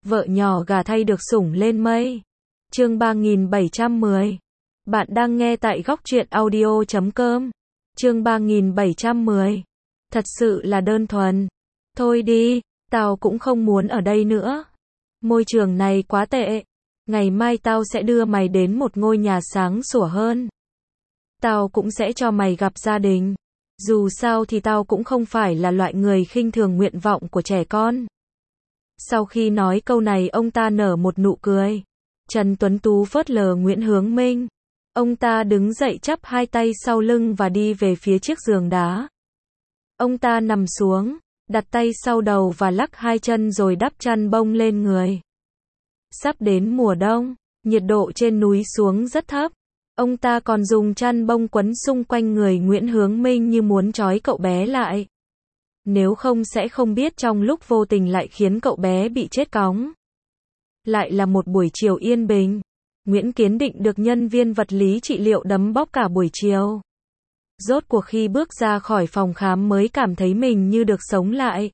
Vợ nhỏ gà thay được sủng lên mây. Chương 3710. Bạn đang nghe tại góc truyện audio.com. Chương 3710. Thật sự là đơn thuần. Thôi đi, tao cũng không muốn ở đây nữa. Môi trường này quá tệ. Ngày mai tao sẽ đưa mày đến một ngôi nhà sáng sủa hơn. Tao cũng sẽ cho mày gặp gia đình. Dù sao thì tao cũng không phải là loại người khinh thường nguyện vọng của trẻ con. Sau khi nói câu này, ông ta nở một nụ cười. Trần Tuấn Tú phớt lờ Nguyễn Hướng Minh. Ông ta đứng dậy chắp hai tay sau lưng và đi về phía chiếc giường đá. Ông ta nằm xuống, đặt tay sau đầu và lắc hai chân rồi đắp chăn bông lên người. Sắp đến mùa đông, nhiệt độ trên núi xuống rất thấp. Ông ta còn dùng chăn bông quấn xung quanh người Nguyễn Hướng Minh như muốn trói cậu bé lại. Nếu không sẽ không biết trong lúc vô tình lại khiến cậu bé bị chết cóng. Lại là một buổi chiều yên bình. Nguyễn Kiến Định được nhân viên vật lý trị liệu đấm bóp cả buổi chiều. Rốt cuộc khi bước ra khỏi phòng khám mới cảm thấy mình như được sống lại.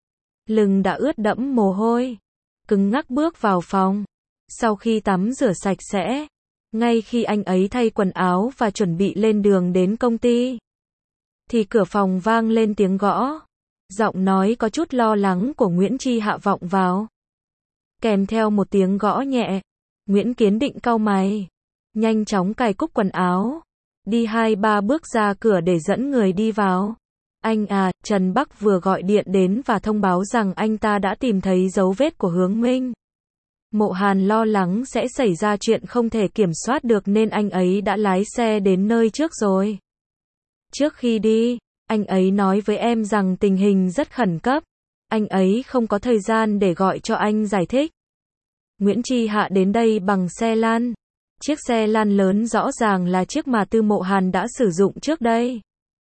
Lưng đã ướt đẫm mồ hôi. Cứng ngắc bước vào phòng. Sau khi tắm rửa sạch sẽ, ngay khi anh ấy thay quần áo và chuẩn bị lên đường đến công ty, thì cửa phòng vang lên tiếng gõ. Giọng nói có chút lo lắng của Nguyễn Chi Hạ vọng vào. Kèm theo một tiếng gõ nhẹ. Nguyễn Kiến Định cau mày. Nhanh chóng cài cúc quần áo. Đi 2-3 bước ra cửa để dẫn người đi vào. Anh à, Trần Bắc vừa gọi điện đến và thông báo rằng anh ta đã tìm thấy dấu vết của Hướng Minh. Mộ Hàn lo lắng sẽ xảy ra chuyện không thể kiểm soát được nên anh ấy đã lái xe đến nơi trước rồi. Trước khi đi, anh ấy nói với em rằng tình hình rất khẩn cấp. Anh ấy không có thời gian để gọi cho anh giải thích. Nguyễn Chi Hạ đến đây bằng xe lăn. Chiếc xe lăn lớn rõ ràng là chiếc mà Tư Mộ Hàn đã sử dụng trước đây.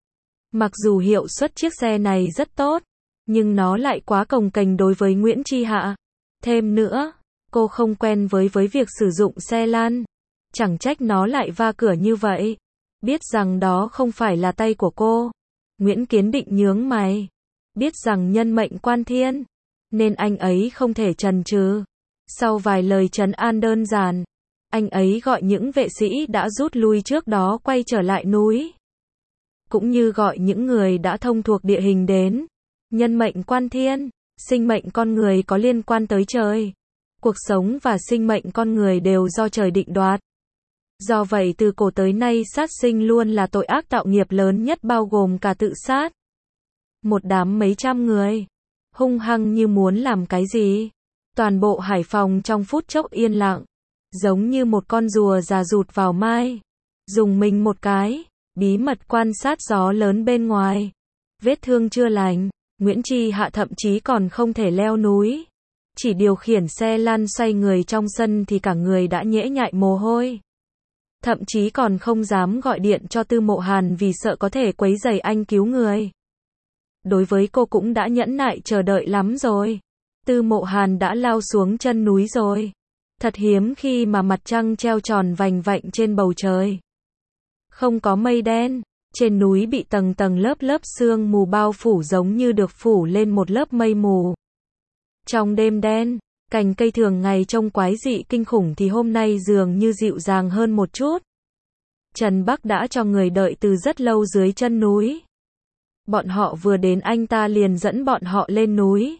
Mặc dù hiệu suất chiếc xe này rất tốt, nhưng nó lại quá cồng kềnh đối với Nguyễn Chi Hạ. Thêm nữa, cô không quen với việc sử dụng xe lăn. Chẳng trách nó lại va cửa như vậy. Biết rằng đó không phải là tay của cô, Nguyễn Kiến Định nhướng mày. Biết rằng nhân mệnh quan thiên, nên anh ấy không thể chần chừ. Sau vài lời trấn an đơn giản, anh ấy gọi những vệ sĩ đã rút lui trước đó quay trở lại núi. Cũng như gọi những người đã thông thuộc địa hình đến. Nhân mệnh quan thiên, sinh mệnh con người có liên quan tới trời. Cuộc sống và sinh mệnh con người đều do trời định đoạt. Do vậy từ cổ tới nay sát sinh luôn là tội ác tạo nghiệp lớn nhất, bao gồm cả tự sát. Một đám mấy trăm người, hung hăng như muốn làm cái gì. Toàn bộ Hải Phòng trong phút chốc yên lặng, giống như một con rùa già rụt vào mai. Dùng mình một cái, bí mật quan sát gió lớn bên ngoài. Vết thương chưa lành, Nguyễn Chi Hạ thậm chí còn không thể leo núi. Chỉ điều khiển xe lăn xoay người trong sân thì cả người đã nhễ nhại mồ hôi. Thậm chí còn không dám gọi điện cho Tư Mộ Hàn vì sợ có thể quấy rầy anh cứu người. Đối với cô cũng đã nhẫn nại chờ đợi lắm rồi. Tư Mộ Hàn đã lao xuống chân núi rồi. Thật hiếm khi mà mặt trăng treo tròn vành vạnh trên bầu trời. Không có mây đen, trên núi bị tầng tầng lớp lớp sương mù bao phủ giống như được phủ lên một lớp mây mù. Trong đêm đen, cành cây thường ngày trông quái dị kinh khủng thì hôm nay dường như dịu dàng hơn một chút. Trần Bắc đã cho người đợi từ rất lâu dưới chân núi. Bọn họ vừa đến anh ta liền dẫn bọn họ lên núi.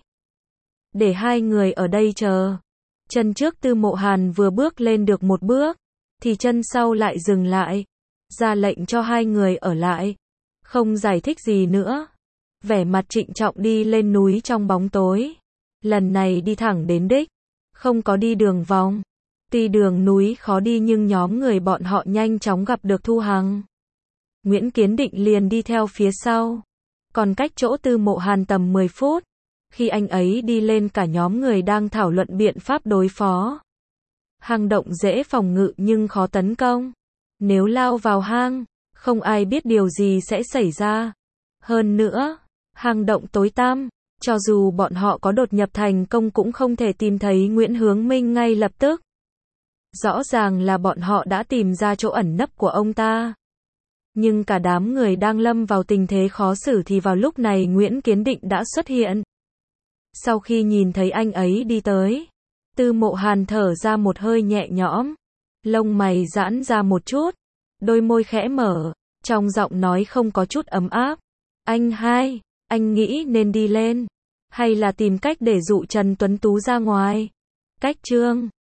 Để hai người ở đây chờ. Chân trước Tư Mộ Hàn vừa bước lên được một bước, thì chân sau lại dừng lại. Ra lệnh cho hai người ở lại. Không giải thích gì nữa. Vẻ mặt trịnh trọng đi lên núi trong bóng tối. Lần này đi thẳng đến đích. Không có đi đường vòng. Tuy đường núi khó đi nhưng nhóm người bọn họ nhanh chóng gặp được Thu Hằng. Nguyễn Kiến Định liền đi theo phía sau. Còn cách chỗ Tư Mộ Hàn tầm 10 phút. Khi anh ấy đi lên cả nhóm người đang thảo luận biện pháp đối phó. Hang động dễ phòng ngự nhưng khó tấn công. Nếu lao vào hang, không ai biết điều gì sẽ xảy ra. Hơn nữa, hang động tối tăm, cho dù bọn họ có đột nhập thành công cũng không thể tìm thấy Nguyễn Hướng Minh ngay lập tức. Rõ ràng là bọn họ đã tìm ra chỗ ẩn nấp của ông ta. Nhưng cả đám người đang lâm vào tình thế khó xử thì vào lúc này Nguyễn Kiến Định đã xuất hiện. Sau khi nhìn thấy anh ấy đi tới, Tư Mộ Hàn thở ra một hơi nhẹ nhõm. Lông mày giãn ra một chút. Đôi môi khẽ mở. Trong giọng nói không có chút ấm áp. Anh nghĩ nên đi lên. Hay là tìm cách để dụ Trần Tuấn Tú ra ngoài. Cách chương